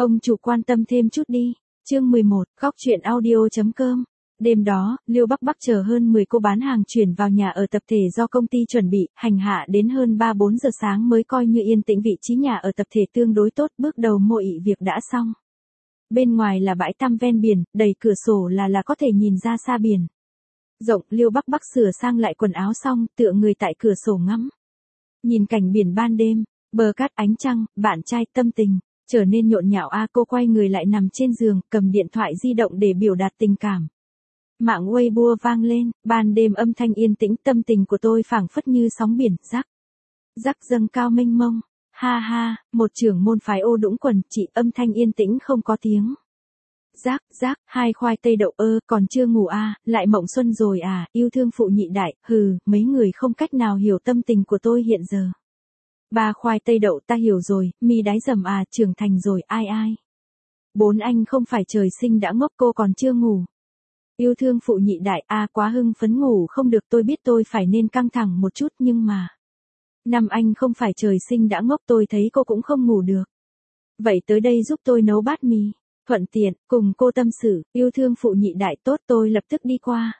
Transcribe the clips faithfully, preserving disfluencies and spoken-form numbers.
Ông chủ quan tâm thêm chút đi. Chương mười một, góc truyện audio.com. Đêm đó, Liêu Bắc Bắc chờ hơn mười cô bán hàng chuyển vào nhà ở tập thể do công ty chuẩn bị, hành hạ đến hơn ba bốn giờ sáng mới coi như yên tĩnh. Vị trí nhà ở tập thể tương đối tốt, bước đầu mọi việc đã xong. Bên ngoài là bãi tăm ven biển, đầy cửa sổ là là có thể nhìn ra xa biển rộng. Liêu Bắc Bắc sửa sang lại quần áo xong, tựa người tại cửa sổ ngắm nhìn cảnh biển ban đêm, bờ cát ánh trăng, bạn trai tâm tình trở nên nhộn nhạo. A cô quay người lại nằm trên giường, cầm điện thoại di động để biểu đạt tình cảm. Mạng Weibo vang lên, ban đêm âm thanh yên tĩnh, tâm tình của tôi phảng phất như sóng biển, rắc rắc dâng cao mênh mông. Ha ha, một trưởng môn phái ô đũng quần, chị, âm thanh yên tĩnh không có tiếng. Rác, rác, hai khoai tây đậu. Ơ, còn chưa ngủ à, lại mộng xuân rồi à, yêu thương phụ nhị đại, hừ, mấy người không cách nào hiểu tâm tình của tôi hiện giờ. Ba khoai tây đậu, ta hiểu rồi, mi đáy dầm à, trưởng thành rồi, ai ai. Bốn anh không phải trời sinh đã ngốc, cô còn chưa ngủ. Yêu thương phụ nhị đại, à quá hưng phấn, ngủ không được, tôi biết tôi phải nên căng thẳng một chút nhưng mà. Năm anh không phải trời sinh đã ngốc, tôi thấy cô cũng không ngủ được. Vậy tới đây giúp tôi nấu bát mì. Thuận tiện, cùng cô tâm sự, yêu thương phụ nhị đại, tốt, tôi lập tức đi qua.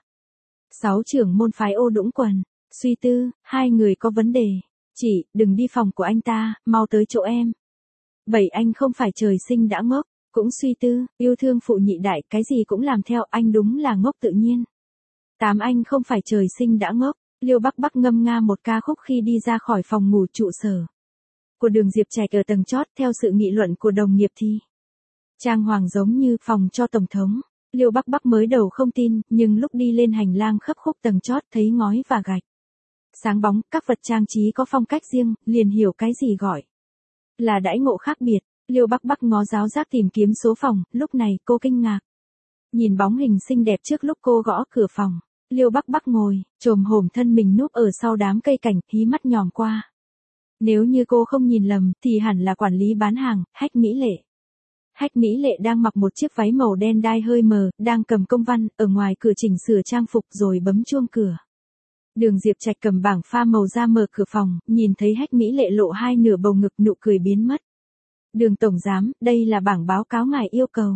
Sáu trưởng môn phái ô đũng quần, suy tư, hai người có vấn đề. Chị, đừng đi phòng của anh ta, mau tới chỗ em. Bảy anh không phải trời sinh đã ngốc, cũng suy tư, yêu thương phụ nhị đại, cái gì cũng làm theo, anh đúng là ngốc tự nhiên. Tám anh không phải trời sinh đã ngốc. Liêu Bắc Bắc ngâm nga một ca khúc khi đi ra khỏi phòng ngủ trụ sở của Đường Diệp Trạch ở tầng chót. Theo sự nghị luận của đồng nghiệp thì trang hoàng giống như phòng cho tổng thống. Liêu Bắc Bắc mới đầu không tin, nhưng lúc đi lên hành lang khấp khúc tầng chót thấy ngói và gạch sáng bóng, các vật trang trí có phong cách riêng, liền hiểu cái gì gọi là đãi ngộ khác biệt. Liêu Bắc Bắc ngó giáo giác tìm kiếm số phòng, lúc này cô kinh ngạc nhìn bóng hình xinh đẹp trước lúc cô gõ cửa phòng. Liêu Bắc Bắc ngồi, chồm hổm thân mình núp ở sau đám cây cảnh, hí mắt nhòm qua. Nếu như cô không nhìn lầm, thì hẳn là quản lý bán hàng, Hách Mỹ Lệ. Hách Mỹ Lệ đang mặc một chiếc váy màu đen đai hơi mờ, đang cầm công văn, ở ngoài cửa chỉnh sửa trang phục rồi bấm chuông cửa. Đường Diệp Trạch cầm bảng pha màu ra mở cửa phòng, nhìn thấy Hách Mỹ Lệ lộ hai nửa bầu ngực, nụ cười biến mất. Đường tổng giám, đây là bảng báo cáo ngài yêu cầu.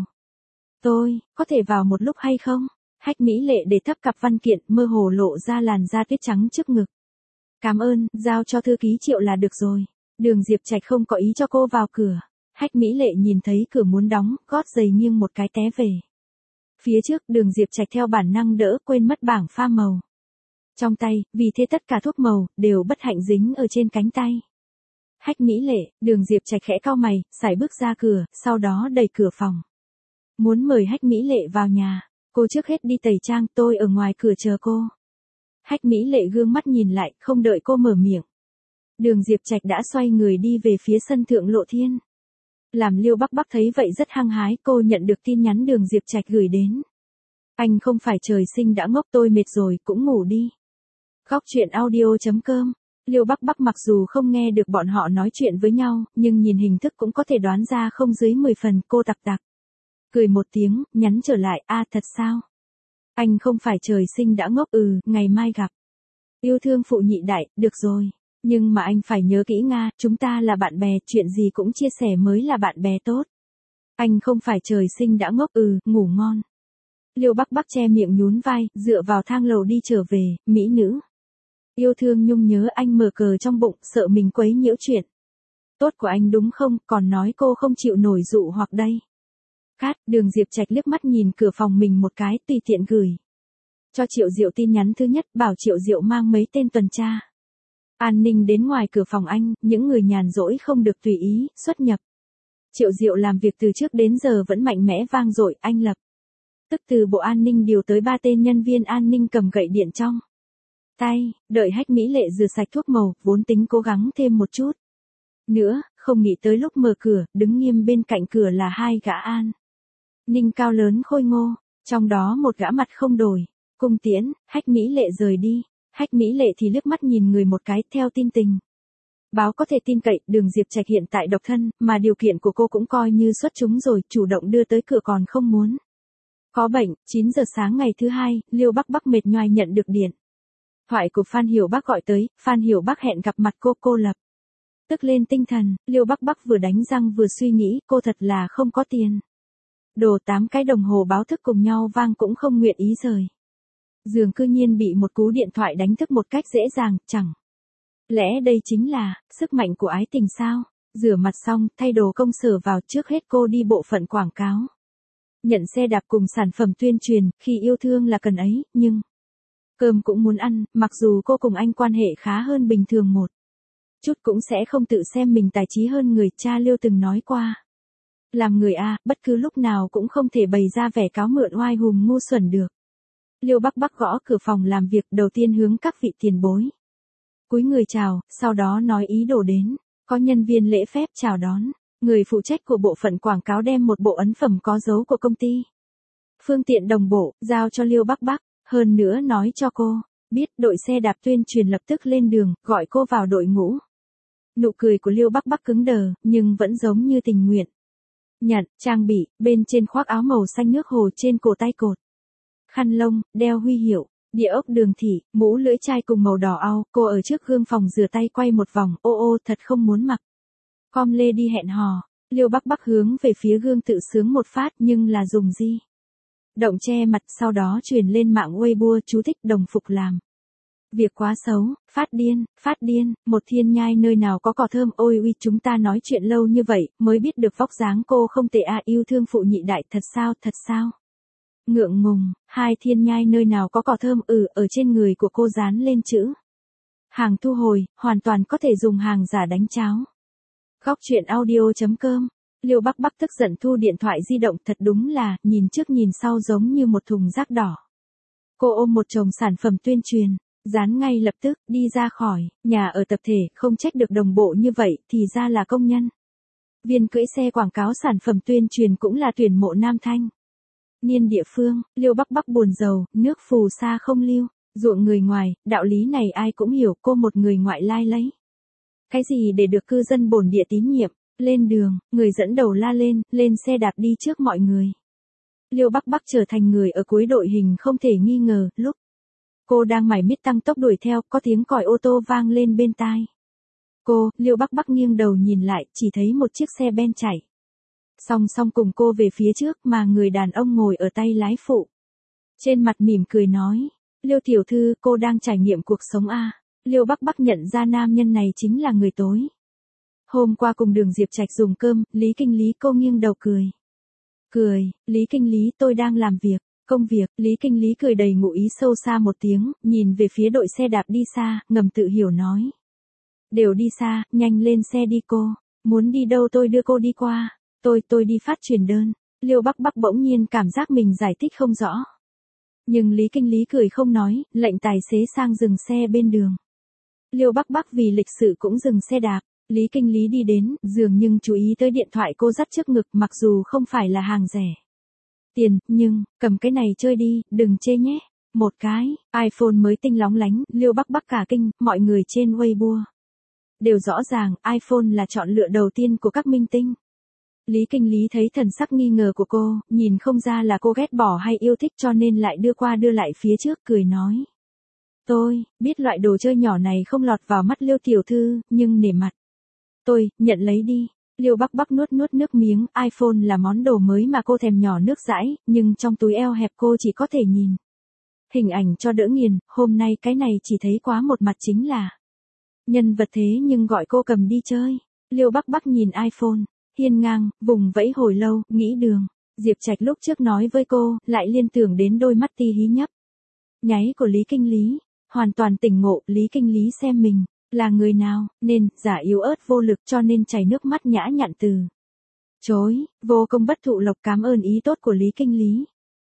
Tôi, có thể vào một lúc hay không? Hách Mỹ Lệ để thấp cặp văn kiện, mơ hồ lộ ra làn da tuyết trắng trước ngực. Cảm ơn, giao cho thư ký Triệu là được rồi. Đường Diệp Trạch không có ý cho cô vào cửa. Hách Mỹ Lệ nhìn thấy cửa muốn đóng, gót giày nghiêng một cái té về phía trước. Đường Diệp Trạch theo bản năng đỡ, quên mất bảng pha màu trong tay, vì thế tất cả thuốc màu đều bất hạnh dính ở trên cánh tay. Hách Mỹ Lệ, Đường Diệp Trạch khẽ cau mày, sải bước ra cửa, sau đó đẩy cửa phòng. Muốn mời Hách Mỹ Lệ vào nhà. Cô trước hết đi tẩy trang, tôi ở ngoài cửa chờ cô. Hách Mỹ Lệ gương mắt nhìn lại, không đợi cô mở miệng. Đường Diệp Trạch đã xoay người đi về phía sân thượng lộ thiên. Làm Liêu Bắc Bắc thấy vậy rất hăng hái, cô nhận được tin nhắn Đường Diệp Trạch gửi đến. Anh không phải trời sinh đã ngốc, tôi mệt rồi, cũng ngủ đi. Góc truyện audio.com. Liêu Bắc Bắc mặc dù không nghe được bọn họ nói chuyện với nhau, nhưng nhìn hình thức cũng có thể đoán ra không dưới mười phần. Cô tặc tặc cười một tiếng, nhắn trở lại, a à, thật sao? Anh không phải trời sinh đã ngốc, ừ, ngày mai gặp. Yêu thương phụ nhị đại, được rồi. Nhưng mà anh phải nhớ kỹ Nga, chúng ta là bạn bè, chuyện gì cũng chia sẻ mới là bạn bè tốt. Anh không phải trời sinh đã ngốc, ừ, ngủ ngon. Liêu Bắc Bắc che miệng nhún vai, dựa vào thang lầu đi trở về, mỹ nữ. Yêu thương nhung nhớ, anh mở cờ trong bụng, sợ mình quấy nhiễu chuyện tốt của anh đúng không, còn nói cô không chịu nổi dụ hoặc đây. Cát, Đường Diệp Trạch liếc mắt nhìn cửa phòng mình một cái, tùy tiện gửi cho Triệu Diệu tin nhắn thứ nhất, bảo Triệu Diệu mang mấy tên tuần tra an ninh đến ngoài cửa phòng anh, những người nhàn rỗi không được tùy ý xuất nhập. Triệu Diệu làm việc từ trước đến giờ vẫn mạnh mẽ vang dội, anh lập tức từ bộ an ninh điều tới ba tên nhân viên an ninh cầm gậy điện trong tay, đợi Hách Mỹ Lệ rửa sạch thuốc màu, vốn tính cố gắng thêm một chút nữa, không nghĩ tới lúc mở cửa, đứng nghiêm bên cạnh cửa là hai gã an ninh cao lớn khôi ngô, trong đó một gã mặt không đổi, cung tiễn. Hách Mỹ Lệ rời đi. Hách Mỹ Lệ thì liếc mắt nhìn người một cái, theo tin tình báo có thể tin cậy, Đường Diệp Trạch hiện tại độc thân, mà điều kiện của cô cũng coi như xuất chúng rồi, chủ động đưa tới cửa còn không muốn có bệnh. Chín giờ sáng ngày thứ hai, Liêu Bắc Bắc mệt nhoài nhận được điện thoại của Phan Hiểu Bắc gọi tới. Phan Hiểu Bắc hẹn gặp mặt cô, cô lập Tức lên tinh thần, Liêu Bắc Bắc vừa đánh răng vừa suy nghĩ, cô thật là không có tiền. Đồ tám cái đồng hồ báo thức cùng nhau vang cũng không nguyện ý rời. Giường cư nhiên bị một cú điện thoại đánh thức một cách dễ dàng, chẳng lẽ đây chính là sức mạnh của ái tình sao? Rửa mặt xong, thay đồ công sở vào, trước hết cô đi bộ phận quảng cáo. Nhận xe đạp cùng sản phẩm tuyên truyền, khi yêu thương là cần ấy, nhưng cơm cũng muốn ăn, mặc dù cô cùng anh quan hệ khá hơn bình thường một chút cũng sẽ không tự xem mình tài trí hơn người, cha Liêu từng nói qua. Làm người A, bất cứ lúc nào cũng không thể bày ra vẻ cáo mượn oai hùng ngu xuẩn được. Liêu Bắc Bắc gõ cửa phòng làm việc, đầu tiên hướng các vị tiền bối. Cúi người chào, sau đó nói ý đồ đến. Có nhân viên lễ phép chào đón. Người phụ trách của bộ phận quảng cáo đem một bộ ấn phẩm có dấu của công ty. Phương tiện đồng bộ, giao cho Liêu Bắc Bắc. Hơn nữa nói cho cô, biết đội xe đạp tuyên truyền lập tức lên đường, gọi cô vào đội ngũ. Nụ cười của Liêu Bắc Bắc cứng đờ, nhưng vẫn giống như tình nguyện. Nhận, trang bị, bên trên khoác áo màu xanh nước hồ, trên cổ tay cột khăn lông, đeo huy hiệu, địa ốc đường thị, mũ lưỡi chai cùng màu đỏ au, cô ở trước gương phòng rửa tay quay một vòng, ô ô thật không muốn mặc. Com lê đi hẹn hò, Liêu Bắc Bắc hướng về phía gương tự sướng một phát, nhưng là dùng gì? Động che mặt, sau đó truyền lên mạng Weibo, chú thích đồng phục làm việc quá xấu, phát điên, phát điên, một thiên nhai nơi nào có cỏ thơm, ôi uy chúng ta nói chuyện lâu như vậy, mới biết được vóc dáng cô không tệ à, yêu thương phụ nhị đại, thật sao, thật sao? Ngượng ngùng, hai thiên nhai nơi nào có cỏ thơm, ừ, ở trên người của cô dán lên chữ hàng thu hồi, hoàn toàn có thể dùng hàng giả đánh cháo. Góc chuyện audio chấm com. Liêu Bắc Bắc tức giận thu điện thoại di động, thật đúng là, nhìn trước nhìn sau giống như một thùng rác đỏ. Cô ôm một chồng sản phẩm tuyên truyền, dán ngay lập tức, đi ra khỏi nhà ở tập thể, không trách được đồng bộ như vậy, thì ra là công nhân viên cưỡi xe quảng cáo sản phẩm tuyên truyền cũng là tuyển mộ nam thanh niên địa phương. Liêu Bắc Bắc buồn rầu, nước phù sa không lưu ruộng người ngoài, đạo lý này ai cũng hiểu, cô một người ngoại lai lấy cái gì để được cư dân bổn địa tín nhiệm. Lên đường, người dẫn đầu la lên, lên xe đạp đi trước mọi người. Liêu Bắc Bắc trở thành người ở cuối đội hình không thể nghi ngờ, lúc cô đang mải miết tăng tốc đuổi theo, có tiếng còi ô tô vang lên bên tai. Cô, Liêu Bắc Bắc nghiêng đầu nhìn lại, chỉ thấy một chiếc xe ben chạy song song cùng cô về phía trước, mà người đàn ông ngồi ở tay lái phụ. Trên mặt mỉm cười nói, Liêu tiểu thư, cô đang trải nghiệm cuộc sống a. Liêu Bắc Bắc nhận ra nam nhân này chính là người tối hôm qua cùng Đường Diệp Trạch dùng cơm, Lý Kinh Lý. Cô nghiêng đầu cười. Cười, Lý Kinh Lý, tôi đang làm việc, công việc. Lý Kinh Lý cười đầy ngụ ý sâu xa một tiếng, nhìn về phía đội xe đạp đi xa, ngầm tự hiểu nói. Đều đi xa, nhanh lên xe đi cô, muốn đi đâu tôi đưa cô đi qua, tôi, tôi đi phát truyền đơn. Liêu Bắc Bắc bỗng nhiên cảm giác mình giải thích không rõ. Nhưng Lý Kinh Lý cười không nói, lệnh tài xế sang dừng xe bên đường. Liêu Bắc Bắc vì lịch sự cũng dừng xe đạp. Lý Kinh Lý đi đến, giường nhưng chú ý tới điện thoại cô dắt trước ngực, mặc dù không phải là hàng rẻ tiền, nhưng, cầm cái này chơi đi, đừng chê nhé. Một cái, iPhone mới tinh lóng lánh, Liêu Bắc Bắc cả kinh, mọi người trên Weibo đều rõ ràng, iPhone là chọn lựa đầu tiên của các minh tinh. Lý Kinh Lý thấy thần sắc nghi ngờ của cô, nhìn không ra là cô ghét bỏ hay yêu thích cho nên lại đưa qua đưa lại phía trước, cười nói. Tôi, biết loại đồ chơi nhỏ này không lọt vào mắt Liêu tiểu thư, nhưng nể mặt. Tôi, nhận lấy đi. Liêu Bắc Bắc nuốt nuốt nước miếng, iPhone là món đồ mới mà cô thèm nhỏ nước dãi, nhưng trong túi eo hẹp cô chỉ có thể nhìn hình ảnh cho đỡ nghiền, hôm nay cái này chỉ thấy quá một mặt chính là nhân vật thế nhưng gọi cô cầm đi chơi. Liêu Bắc Bắc nhìn iPhone, hiên ngang, vùng vẫy hồi lâu, nghĩ Đường Diệp Trạch lúc trước nói với cô, lại liên tưởng đến đôi mắt ti hí nhấp nháy của Lý Kinh Lý, hoàn toàn tỉnh ngộ. Lý Kinh Lý xem mình là người nào, nên giả yếu ớt vô lực cho nên chảy nước mắt nhã nhặn từ chối, vô công bất thụ lộc, cảm ơn ý tốt của Lý Kinh Lý.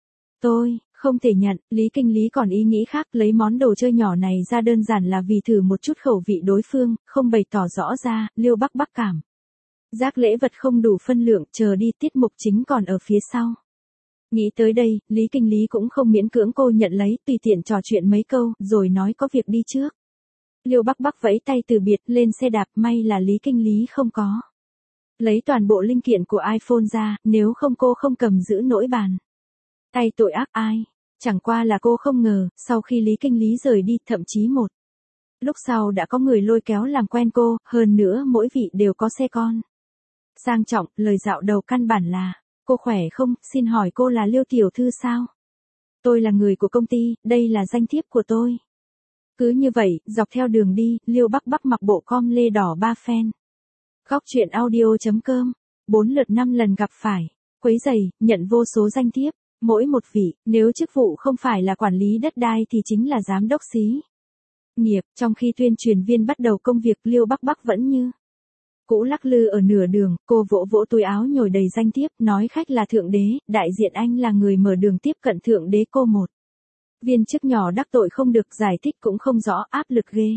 Tôi, không thể nhận. Lý Kinh Lý còn ý nghĩ khác, lấy món đồ chơi nhỏ này ra đơn giản là vì thử một chút khẩu vị đối phương, không bày tỏ rõ ra. Liêu Bắc Bắc cảm giác lễ vật không đủ phân lượng, chờ đi, tiết mục chính còn ở phía sau. Nghĩ tới đây, Lý Kinh Lý cũng không miễn cưỡng cô nhận lấy, tùy tiện trò chuyện mấy câu, rồi nói có việc đi trước. Liêu Bắc Bắc vẫy tay từ biệt, lên xe đạp, may là Lý Kinh Lý không có lấy toàn bộ linh kiện của iPhone ra, nếu không cô không cầm giữ nỗi bàn tay tội ác ai. Chẳng qua là cô không ngờ, sau khi Lý Kinh Lý rời đi, thậm chí một Lúc sau đã có người lôi kéo làm quen cô, hơn nữa mỗi vị đều có xe con. Sang trọng, lời dạo đầu căn bản là, cô khỏe không, xin hỏi cô là Liêu tiểu thư sao? Tôi là người của công ty, đây là danh thiếp của tôi. Cứ như vậy, dọc theo đường đi, Liêu Bắc Bắc mặc bộ com lê đỏ ba phen. Góc chuyện audio.com, bốn lượt năm lần gặp phải, quấy giày, nhận vô số danh thiếp, mỗi một vị, nếu chức vụ không phải là quản lý đất đai thì chính là giám đốc xí nghiệp. Trong khi tuyên truyền viên bắt đầu công việc, Liêu Bắc Bắc vẫn như cũ lắc lư ở nửa đường, cô vỗ vỗ túi áo nhồi đầy danh thiếp, nói khách là thượng đế, đại diện anh là người mở đường tiếp cận thượng đế cô một. Viên chức nhỏ đắc tội không được, giải thích cũng không rõ, áp lực ghê.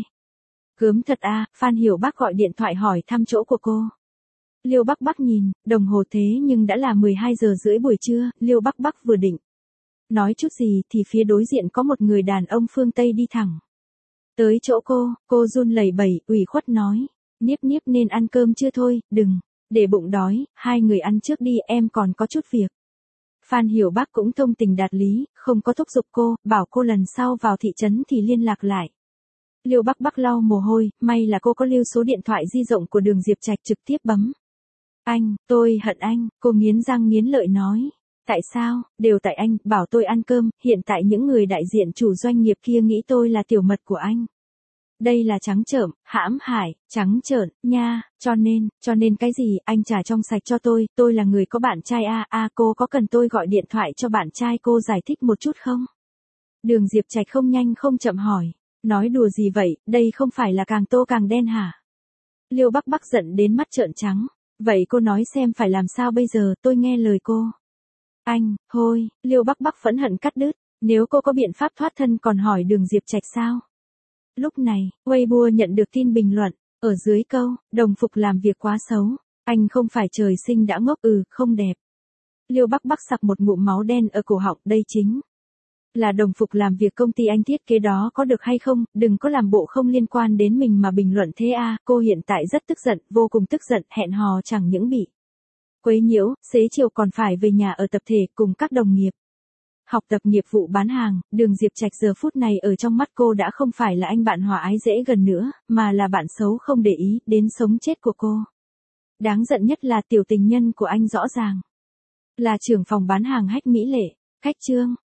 Gớm thật a, Phan Hiểu Bác gọi điện thoại hỏi thăm chỗ của cô. Liêu Bắc Bắc nhìn, đồng hồ thế nhưng đã là mười hai giờ rưỡi buổi trưa, Liêu Bắc Bắc vừa định nói chút gì thì phía đối diện có một người đàn ông phương Tây đi thẳng tới chỗ cô, cô run lẩy bẩy, ủy khuất nói, Niếp Niếp nên ăn cơm chưa thôi, đừng, để bụng đói, hai người ăn trước đi, em còn có chút việc. Phan Hiểu Bác cũng thông tình đạt lý, không có thúc giục cô, bảo cô lần sau vào thị trấn thì liên lạc lại. Liêu Bắc Bắc lau mồ hôi, may là cô có lưu số điện thoại di động của Đường Diệp Trạch, trực tiếp bấm. Anh, tôi hận anh, cô nghiến răng nghiến lợi nói. Tại sao, đều tại anh, bảo tôi ăn cơm, hiện tại những người đại diện chủ doanh nghiệp kia nghĩ tôi là tiểu mật của anh. Đây là trắng trợn, hãm hại, trắng trợn, nha, cho nên, cho nên cái gì, anh trả trong sạch cho tôi, tôi là người có bạn trai a a cô có cần tôi gọi điện thoại cho bạn trai cô giải thích một chút không? Đường Diệp Trạch không nhanh không chậm hỏi, nói đùa gì vậy, đây không phải là càng tô càng đen hả? Liêu Bắc Bắc giận đến mắt trợn trắng, vậy cô nói xem phải làm sao bây giờ, tôi nghe lời cô. Anh, thôi, Liêu Bắc Bắc phẫn hận cắt đứt, nếu cô có biện pháp thoát thân còn hỏi Đường Diệp Trạch sao? Lúc này, Weibo nhận được tin bình luận, ở dưới câu, đồng phục làm việc quá xấu, anh không phải trời sinh đã ngốc, ừ, không đẹp. Liêu Bắc Bắc sặc một ngụm máu đen ở cổ họng, đây chính là đồng phục làm việc công ty anh thiết kế đó, có được hay không, đừng có làm bộ không liên quan đến mình mà bình luận thế a. Cô hiện tại rất tức giận, vô cùng tức giận, hẹn hò chẳng những bị quấy nhiễu, xế chiều còn phải về nhà ở tập thể cùng các đồng nghiệp. Học tập nghiệp vụ bán hàng, Đường Diệp Trạch giờ phút này ở trong mắt cô đã không phải là anh bạn hòa ái dễ gần nữa, mà là bạn xấu không để ý đến sống chết của cô. Đáng giận nhất là tiểu tình nhân của anh rõ ràng là trưởng phòng bán hàng Hách Mỹ Lệ, Khách Trương.